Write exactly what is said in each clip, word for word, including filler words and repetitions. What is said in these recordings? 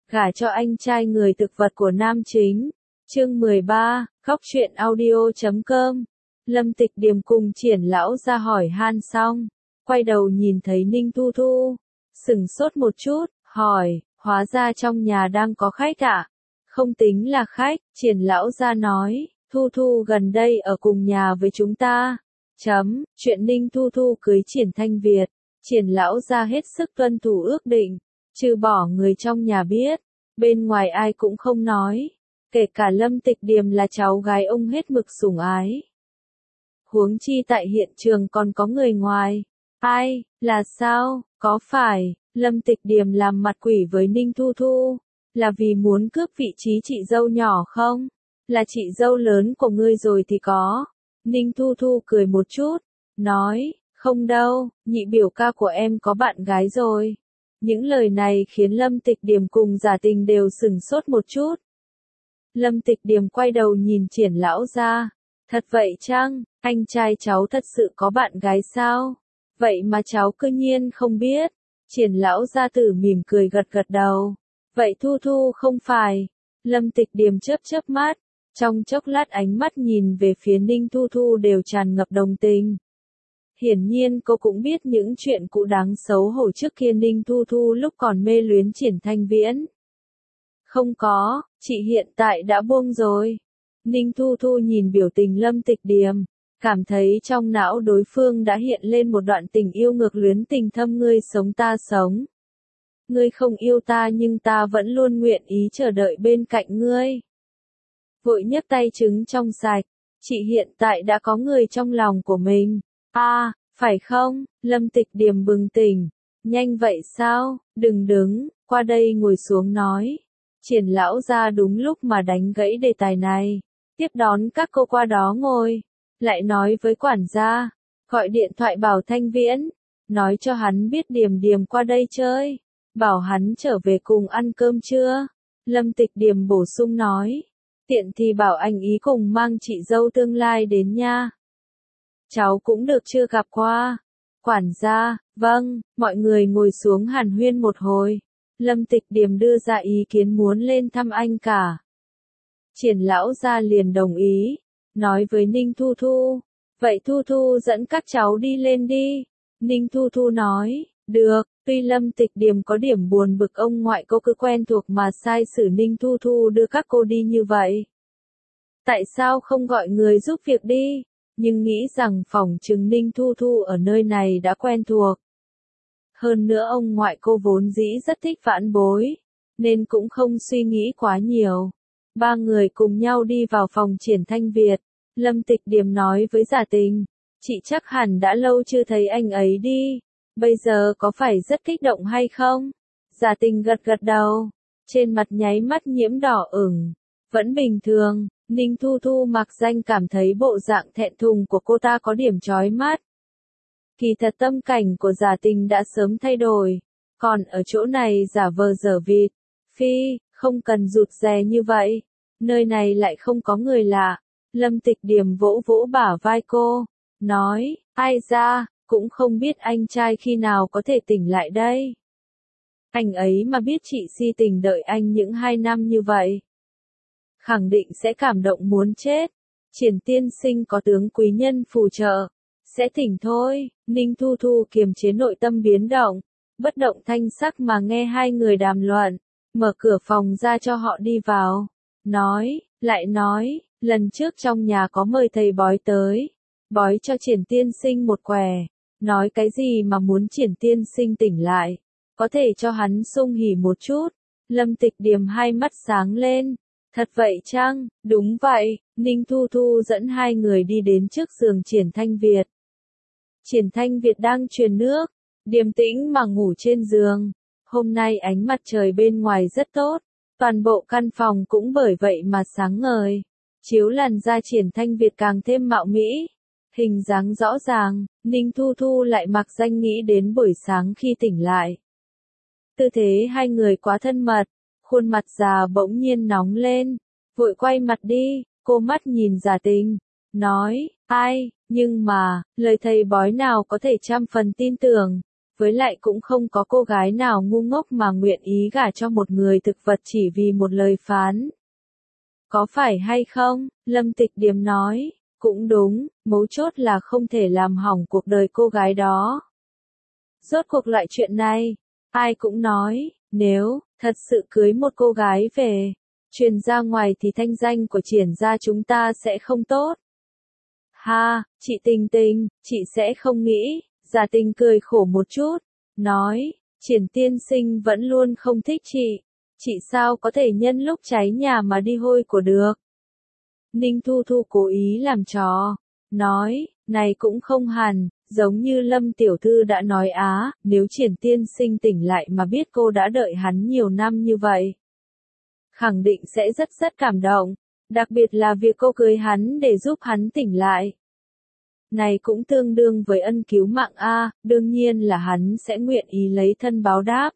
gả cho anh trai người thực vật của nam chính. Chương mười ba, Khóc Chuyện Audio chấm com. Lâm Tịch Điềm cùng Triển lão ra hỏi han xong, quay đầu nhìn thấy Ninh Thu Thu, sững sốt một chút, hỏi, hóa ra trong nhà đang có khách ạ? Không tính là khách, Triển lão ra nói, Thu Thu gần đây ở cùng nhà với chúng ta. Chấm, chuyện Ninh Thu Thu cưới Triển Thanh Việt, Triển lão ra hết sức tuân thủ ước định, trừ bỏ người trong nhà biết, bên ngoài ai cũng không nói, kể cả Lâm Tịch Điềm là cháu gái ông hết mực sủng ái. Huống chi tại hiện trường còn có người ngoài. Ai, là sao, có phải, Lâm Tịch Điềm làm mặt quỷ với Ninh Thu Thu, là vì muốn cướp vị trí chị dâu nhỏ không? Là chị dâu lớn của ngươi rồi thì có. Ninh Thu Thu cười một chút, nói, không đâu, nhị biểu ca của em có bạn gái rồi. Những lời này khiến Lâm Tịch Điềm cùng Giả Tình đều sửng sốt một chút. Lâm Tịch Điềm quay đầu nhìn Triển lão ra. Thật vậy chăng, anh trai cháu thật sự có bạn gái sao? Vậy mà cháu cứ nhiên không biết. Triển lão gia tử mỉm cười gật gật đầu. Vậy Thu Thu không phải. Lâm Tịch Điềm chớp chớp mắt. Trong chốc lát ánh mắt nhìn về phía Ninh Thu Thu đều tràn ngập đồng tình. Hiển nhiên cô cũng biết những chuyện cũ đáng xấu hổ trước kia Ninh Thu Thu lúc còn mê luyến Triển Thanh Viễn. Không có, chị hiện tại đã buông rồi. Ninh Thu Thu nhìn biểu tình Lâm Tịch Điềm, cảm thấy trong não đối phương đã hiện lên một đoạn tình yêu ngược luyến tình thâm, ngươi sống ta sống. Ngươi không yêu ta nhưng ta vẫn luôn nguyện ý chờ đợi bên cạnh ngươi. Vội nhấc tay trứng trong sạch, chị hiện tại đã có người trong lòng của mình. À, phải không? Lâm Tịch Điềm bừng tỉnh. Nhanh vậy sao? Đừng đứng, qua đây ngồi xuống nói. Triển lão ra đúng lúc mà đánh gãy đề tài này. Tiếp đón các cô qua đó ngồi. Lại nói với quản gia, gọi điện thoại bảo Thanh Viễn, nói cho hắn biết Điềm Điềm qua đây chơi, bảo hắn trở về cùng ăn cơm trưa. Lâm Tịch Điềm bổ sung nói, tiện thì bảo anh ý cùng mang chị dâu tương lai đến nha. Cháu cũng được chưa gặp qua. Quản gia, vâng, mọi người ngồi xuống hàn huyên một hồi. Lâm Tịch Điềm đưa ra ý kiến muốn lên thăm anh cả. Triển lão gia liền đồng ý, nói với Ninh Thu Thu, vậy Thu Thu dẫn các cháu đi lên đi. Ninh Thu Thu nói, được, tuy Lâm Tịch Điềm có điểm buồn bực ông ngoại cô cứ quen thuộc mà sai sử Ninh Thu Thu đưa các cô đi như vậy. Tại sao không gọi người giúp việc đi, nhưng nghĩ rằng phỏng chừng Ninh Thu Thu ở nơi này đã quen thuộc. Hơn nữa ông ngoại cô vốn dĩ rất thích vãn bối, nên cũng không suy nghĩ quá nhiều. Ba người cùng nhau đi vào phòng Triển Thanh Việt. Lâm Tịch Điềm nói với Giả Tình, chị chắc hẳn đã lâu chưa thấy anh ấy đi. Bây giờ có phải rất kích động hay không? Giả Tình gật gật đầu, trên mặt nháy mắt nhiễm đỏ ửng. Vẫn bình thường, Ninh Thu Thu mặc danh cảm thấy bộ dạng thẹn thùng của cô ta có điểm chói mắt. Kỳ thật tâm cảnh của Giả Tình đã sớm thay đổi, còn ở chỗ này giả vờ dở vịt. Phi, không cần rụt rè như vậy, nơi này lại không có người lạ. Lâm Tịch Điềm vỗ vỗ bả vai cô, nói, ai ra, cũng không biết anh trai khi nào có thể tỉnh lại đây. Anh ấy mà biết chị si tình đợi anh những hai năm như vậy, khẳng định sẽ cảm động muốn chết. Triển tiên sinh có tướng quý nhân phù trợ, sẽ tỉnh thôi. Ninh Thu Thu kiềm chế nội tâm biến động, bất động thanh sắc mà nghe hai người đàm luận, mở cửa phòng ra cho họ đi vào. Nói, lại nói, lần trước trong nhà có mời thầy bói tới, bói cho Triển tiên sinh một quẻ, nói cái gì mà muốn Triển tiên sinh tỉnh lại, có thể cho hắn sung hỉ một chút. Lâm Tịch Điềm hai mắt sáng lên, thật vậy chăng? Đúng vậy. Ninh Thu Thu dẫn hai người đi đến trước giường Triển Thanh Việt. Triển Thanh Việt đang truyền nước, điềm tĩnh mà ngủ trên giường. Hôm nay ánh mặt trời bên ngoài rất tốt, toàn bộ căn phòng cũng bởi vậy mà sáng ngời. Chiếu làn da Triển Thanh Việt càng thêm mạo mỹ, hình dáng rõ ràng. Ninh Thu Thu lại mặc danh nghĩ đến buổi sáng khi tỉnh lại. Tư thế hai người quá thân mật, khuôn mặt già bỗng nhiên nóng lên, vội quay mặt đi. Cô mắt nhìn Giả Tình, nói, ai, nhưng mà, lời thầy bói nào có thể trăm phần tin tưởng, Với lại cũng không có cô gái nào ngu ngốc mà nguyện ý gả cho một người thực vật chỉ vì một lời phán. Có phải hay không? Lâm Tịch Điềm nói, cũng đúng, mấu chốt là không thể làm hỏng cuộc đời cô gái đó. Rốt cuộc loại chuyện này, ai cũng nói, nếu thật sự cưới một cô gái về, truyền ra ngoài thì thanh danh của Triển gia chúng ta sẽ không tốt. Ha, chị Tình Tình, chị sẽ không nghĩ. Giả Tình cười khổ một chút, nói, Triển tiên sinh vẫn luôn không thích chị, chị sao có thể nhân lúc cháy nhà mà đi hôi của được. Ninh Thu Thu cố ý làm trò, nói, này cũng không hẳn, giống như Lâm tiểu thư đã nói á, nếu Triển tiên sinh tỉnh lại mà biết cô đã đợi hắn nhiều năm như vậy, khẳng định sẽ rất rất cảm động, đặc biệt là việc cô cưới hắn để giúp hắn tỉnh lại. Này cũng tương đương với ân cứu mạng a, đương nhiên là hắn sẽ nguyện ý lấy thân báo đáp.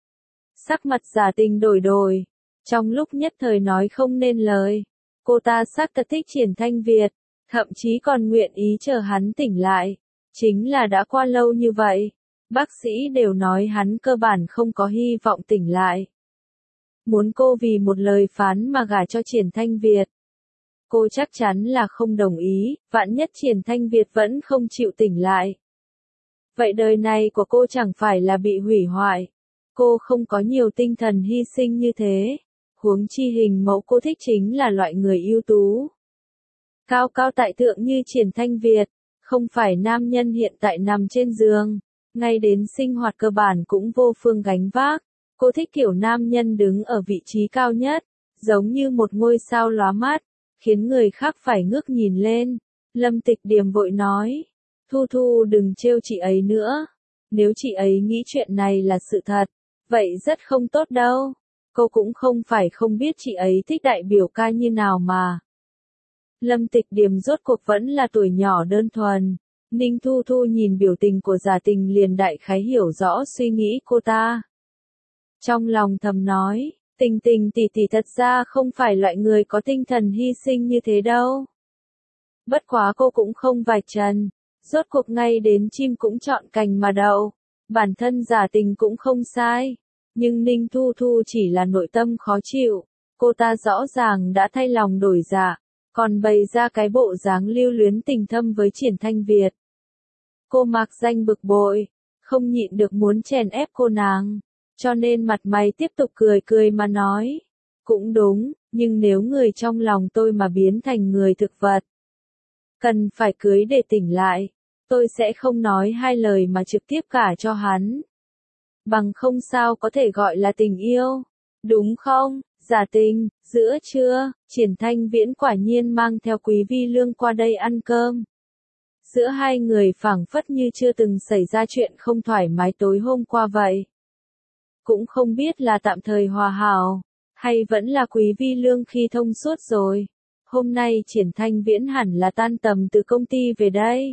Sắc mặt Giả Tình đổi đổi, trong lúc nhất thời nói không nên lời, cô ta xác thật thích Triển Thanh Việt, thậm chí còn nguyện ý chờ hắn tỉnh lại, chính là đã qua lâu như vậy, bác sĩ đều nói hắn cơ bản không có hy vọng tỉnh lại. Muốn cô vì một lời phán mà gả cho Triển Thanh Việt. Cô chắc chắn là không đồng ý, vạn nhất Triển Thanh Việt vẫn không chịu tỉnh lại. Vậy đời này của cô chẳng phải là bị hủy hoại. Cô không có nhiều tinh thần hy sinh như thế. Huống chi hình mẫu cô thích chính là loại người ưu tú. Cao cao tại thượng như Triển Thanh Việt, không phải nam nhân hiện tại nằm trên giường, ngay đến sinh hoạt cơ bản cũng vô phương gánh vác. Cô thích kiểu nam nhân đứng ở vị trí cao nhất, giống như một ngôi sao lóa mắt, khiến người khác phải ngước nhìn lên. Lâm Tịch Điềm vội nói, Thu Thu đừng trêu chị ấy nữa, nếu chị ấy nghĩ chuyện này là sự thật, vậy rất không tốt đâu. Cô cũng không phải không biết chị ấy thích đại biểu ca như nào mà. Lâm Tịch Điềm rốt cuộc vẫn là tuổi nhỏ đơn thuần. Ninh Thu Thu nhìn biểu tình của Giả Tình liền đại khái hiểu rõ suy nghĩ cô ta. Trong lòng thầm nói, Tình Tình tỷ tỷ thật ra không phải loại người có tinh thần hy sinh như thế đâu. Bất quá cô cũng không vạch trần, rốt cuộc ngay đến chim cũng chọn cành mà đậu, bản thân Giả Tình cũng không sai, nhưng Ninh Thu Thu chỉ là nội tâm khó chịu, cô ta rõ ràng đã thay lòng đổi dạ, còn bày ra cái bộ dáng lưu luyến tình thâm với Triển Thanh Việt. Cô mặc danh bực bội, không nhịn được muốn chèn ép cô nàng. Cho nên mặt mày tiếp tục cười cười mà nói, cũng đúng, nhưng nếu người trong lòng tôi mà biến thành người thực vật, cần phải cưới để tỉnh lại, tôi sẽ không nói hai lời mà trực tiếp gả cho hắn. Bằng không sao có thể gọi là tình yêu, đúng không? Giả Tình, giữa trưa, Triển Thanh Viễn quả nhiên mang theo Quý Vi Lương qua đây ăn cơm. Giữa hai người phảng phất như chưa từng xảy ra chuyện không thoải mái tối hôm qua vậy. Cũng không biết là tạm thời hòa hảo, hay vẫn là Quý Vi Lương khi thông suốt rồi. Hôm nay Triển Thanh Viễn hẳn là tan tầm từ công ty về đây.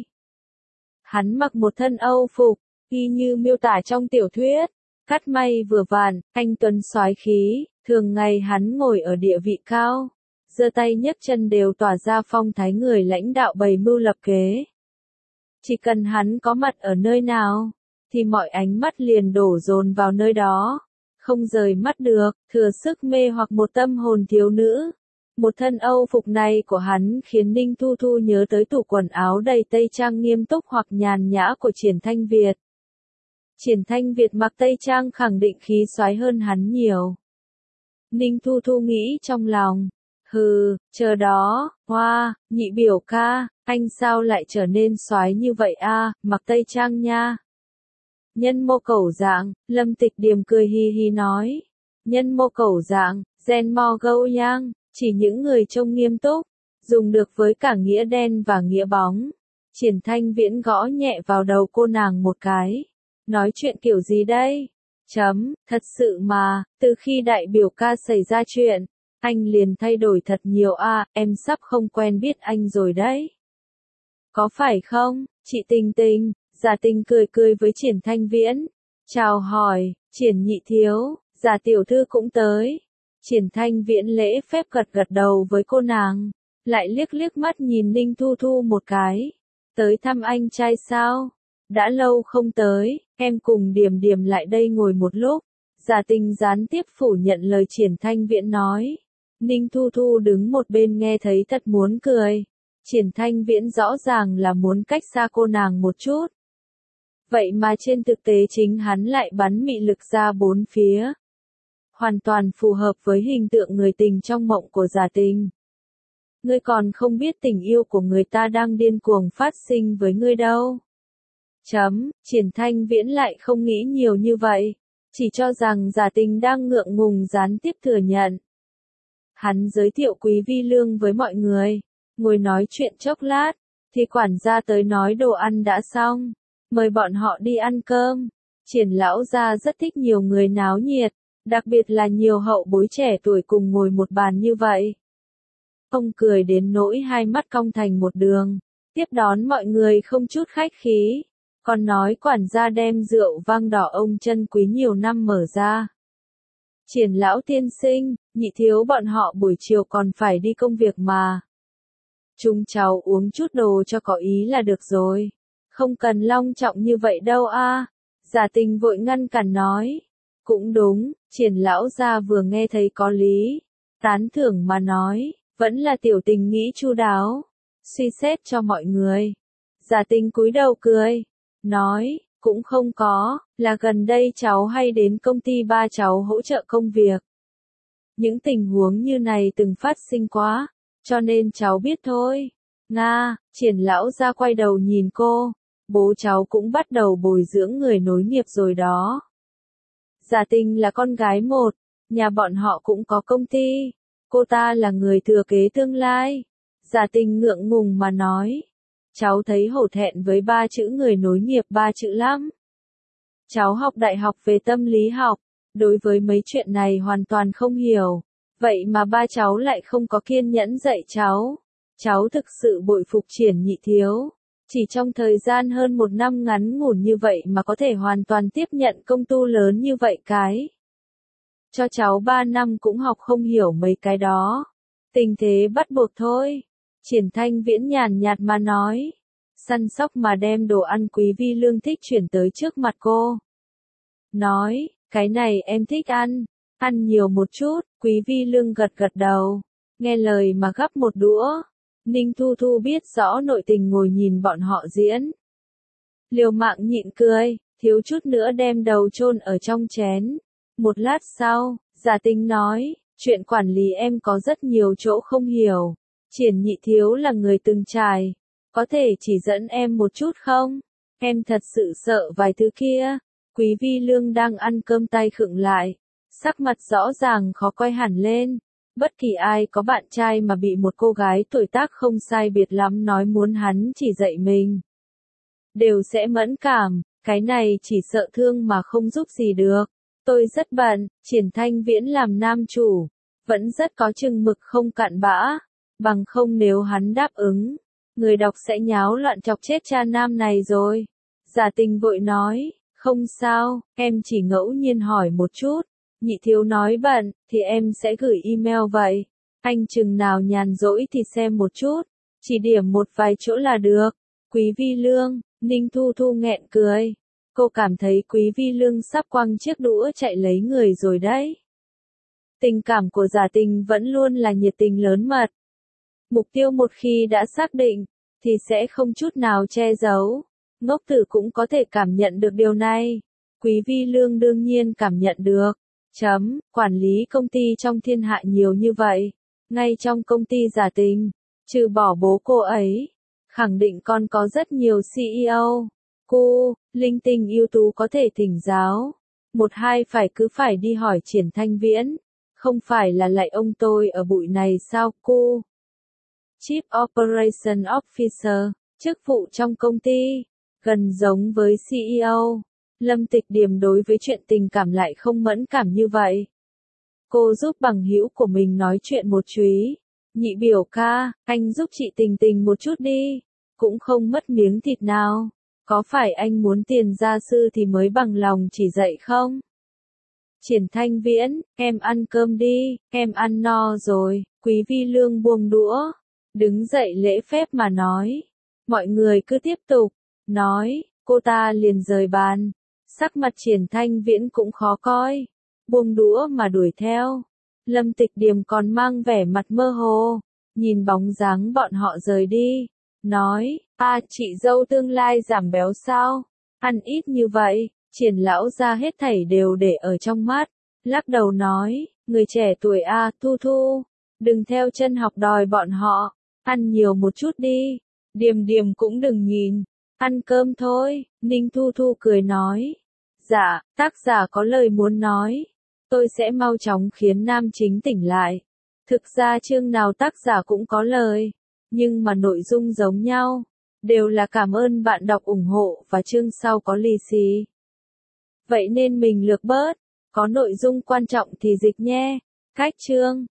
Hắn mặc một thân Âu phục, y như miêu tả trong tiểu thuyết, cắt may vừa vặn, anh tuấn soái khí, thường ngày hắn ngồi ở địa vị cao, giơ tay nhấc chân đều tỏa ra phong thái người lãnh đạo bày mưu lập kế. Chỉ cần hắn có mặt ở nơi nào, thì mọi ánh mắt liền đổ dồn vào nơi đó, không rời mắt được, thừa sức mê hoặc một tâm hồn thiếu nữ. Một thân Âu phục này của hắn khiến Ninh Thu Thu nhớ tới tủ quần áo đầy tây trang nghiêm túc hoặc nhàn nhã của Triển Thanh Việt. Triển Thanh Việt mặc tây trang khẳng định khí soái hơn hắn nhiều. Ninh Thu Thu nghĩ trong lòng, hừ, chờ đó, hoa, nhị biểu ca, anh sao lại trở nên soái như vậy a, mặc tây trang nha. Nhân mô cẩu dạng, Lâm Tịch Điềm cười hi hi nói. Nhân mô cẩu dạng, gen mo gâu yang, chỉ những người trông nghiêm túc, dùng được với cả nghĩa đen và nghĩa bóng. Triển Thanh Viễn gõ nhẹ vào đầu cô nàng một cái. Nói chuyện kiểu gì đây? Chấm, thật sự mà, từ khi đại biểu ca xảy ra chuyện, anh liền thay đổi thật nhiều a, em sắp không quen biết anh rồi đấy. Có phải không, chị Tình Tình? Giả Tình cười cười với Triển Thanh Viễn. Chào hỏi, Triển nhị thiếu, Giả tiểu thư cũng tới. Triển Thanh Viễn lễ phép gật gật đầu với cô nàng, lại liếc liếc mắt nhìn Ninh Thu Thu một cái. Tới thăm anh trai sao? Đã lâu không tới, em cùng Điềm Điềm lại đây ngồi một lúc. Giả Tình gián tiếp phủ nhận lời Triển Thanh Viễn nói. Ninh Thu Thu đứng một bên nghe thấy thật muốn cười. Triển Thanh Viễn rõ ràng là muốn cách xa cô nàng một chút. Vậy mà trên thực tế chính hắn lại bắn mị lực ra bốn phía. Hoàn toàn phù hợp với hình tượng người tình trong mộng của Giả Tình. Ngươi còn không biết tình yêu của người ta đang điên cuồng phát sinh với ngươi đâu. Chấm, Triển Thanh Viễn lại không nghĩ nhiều như vậy. Chỉ cho rằng Giả Tình đang ngượng ngùng gián tiếp thừa nhận. Hắn giới thiệu Quý Vi Lương với mọi người. Ngồi nói chuyện chốc lát. Thì quản gia tới nói đồ ăn đã xong. Mời bọn họ đi ăn cơm. Triển lão gia rất thích nhiều người náo nhiệt. Đặc biệt là nhiều hậu bối trẻ tuổi cùng ngồi một bàn như vậy. Ông cười đến nỗi hai mắt cong thành một đường. Tiếp đón mọi người không chút khách khí. Còn nói quản gia đem rượu vang đỏ ông chân quý nhiều năm mở ra. Triển lão tiên sinh, Nhị thiếu bọn họ buổi chiều còn phải đi công việc mà. Chúng cháu uống chút đồ cho có ý là được rồi. Không cần long trọng như vậy đâu a. Giả Tình vội ngăn cản nói. Cũng đúng, Triển lão gia vừa nghe thấy có lý. Tán thưởng mà nói, vẫn là tiểu tình nghĩ chu đáo. Suy xét cho mọi người. Giả Tình cúi đầu cười. Nói, cũng không có, là gần đây cháu hay đến công ty ba cháu hỗ trợ công việc. Những tình huống như này từng phát sinh quá, cho nên cháu biết thôi. Nga, Triển lão gia quay đầu nhìn cô, bố cháu cũng bắt đầu bồi dưỡng người nối nghiệp rồi đó. Giả Tình là con gái một, nhà bọn họ cũng có công ty, cô ta là người thừa kế tương lai. Giả Tình ngượng ngùng mà nói. Cháu thấy hổ thẹn với ba chữ người nối nghiệp ba chữ lắm. Cháu học đại học về tâm lý học, đối với mấy chuyện này hoàn toàn không hiểu. Vậy mà ba cháu lại không có kiên nhẫn dạy cháu. Cháu thực sự bội phục Triển nhị thiếu. Chỉ trong thời gian hơn một năm ngắn ngủn như vậy mà có thể hoàn toàn tiếp nhận công tu lớn như vậy cái. Cho cháu ba năm cũng học không hiểu mấy cái đó. Tình thế bắt buộc thôi. Triển Thanh Viễn nhàn nhạt mà nói. Săn sóc mà đem đồ ăn Quý Vi Lương thích chuyển tới trước mặt cô. Nói, cái này em thích ăn. Ăn nhiều một chút, Quý Vi Lương gật gật đầu. Nghe lời mà gắp một đũa. Ninh Thu Thu biết rõ nội tình ngồi nhìn bọn họ diễn. Liều mạng nhịn cười, thiếu chút nữa đem đầu chôn ở trong chén. Một lát sau, Giả Tình nói, chuyện quản lý em có rất nhiều chỗ không hiểu. Triển nhị thiếu là người từng trải. Có thể chỉ dẫn em một chút không? Em thật sự sợ vài thứ kia. Quý Vi Lương đang ăn cơm tay khựng lại. Sắc mặt rõ ràng khó coi hẳn lên. Bất kỳ ai có bạn trai mà bị một cô gái tuổi tác không sai biệt lắm nói muốn hắn chỉ dạy mình. Đều sẽ mẫn cảm, cái này chỉ sợ thương mà không giúp gì được. Tôi rất bận, Triển Thanh Viễn làm nam chủ. Vẫn rất có chừng mực không cặn bã. Bằng không nếu hắn đáp ứng, người đọc sẽ nháo loạn chọc chết cha nam này rồi. Giả Tình vội nói, không sao, em chỉ ngẫu nhiên hỏi một chút. Nhị thiếu nói bận, thì em sẽ gửi email vậy. Anh chừng nào nhàn rỗi thì xem một chút. Chỉ điểm một vài chỗ là được. Quý Vi Lương, Ninh Thu Thu nghẹn cười. Cô cảm thấy Quý Vi Lương sắp quăng chiếc đũa chạy lấy người rồi đấy. Tình cảm của Giả Tình vẫn luôn là nhiệt tình lớn mật. Mục tiêu một khi đã xác định, thì sẽ không chút nào che giấu. Ngốc tử cũng có thể cảm nhận được điều này. Quý Vi Lương đương nhiên cảm nhận được. Chấm, quản lý công ty trong thiên hạ nhiều như vậy. Ngay trong công ty Giả Tình, trừ bỏ bố cô ấy, khẳng định còn có rất nhiều xê e ô. Cô, linh tinh ưu tú có thể thỉnh giáo. Một hai phải cứ phải đi hỏi Triển Thanh Viễn. Không phải là lại ông tôi ở bụi này sao cô? Chief Operation Officer, chức vụ trong công ty, gần giống với xê e ô. Lâm Tịch Điềm đối với chuyện tình cảm lại không mẫn cảm như vậy. Cô giúp bằng hữu của mình nói chuyện một chúy. Nhị biểu ca, anh giúp chị Tình Tình một chút đi. Cũng không mất miếng thịt nào. Có phải anh muốn tiền gia sư thì mới bằng lòng chỉ dạy không? Triển Thanh Viễn, em ăn cơm đi, em ăn no rồi. Quý Vi Lương buông đũa. Đứng dậy lễ phép mà nói. Mọi người cứ tiếp tục. Nói, cô ta liền rời bàn. Sắc mặt Triển Thanh Viễn cũng khó coi, buông đũa mà đuổi theo. Lâm Tịch Điềm còn mang vẻ mặt mơ hồ, nhìn bóng dáng bọn họ rời đi, nói, a chị dâu tương lai giảm béo sao, ăn ít như vậy. Triển lão gia hết thảy đều để ở trong mắt, lắc đầu nói, người trẻ tuổi a Thu Thu, đừng theo chân học đòi bọn họ, ăn nhiều một chút đi, Điềm Điềm cũng đừng nhìn, ăn cơm thôi. Ninh Thu Thu cười nói, dạ, tác giả có lời muốn nói, tôi sẽ mau chóng khiến nam chính tỉnh lại. Thực ra chương nào tác giả cũng có lời, nhưng mà nội dung giống nhau, đều là cảm ơn bạn đọc ủng hộ và chương sau có lì xì. Vậy nên mình lược bớt, có nội dung quan trọng thì dịch nhé. Cách chương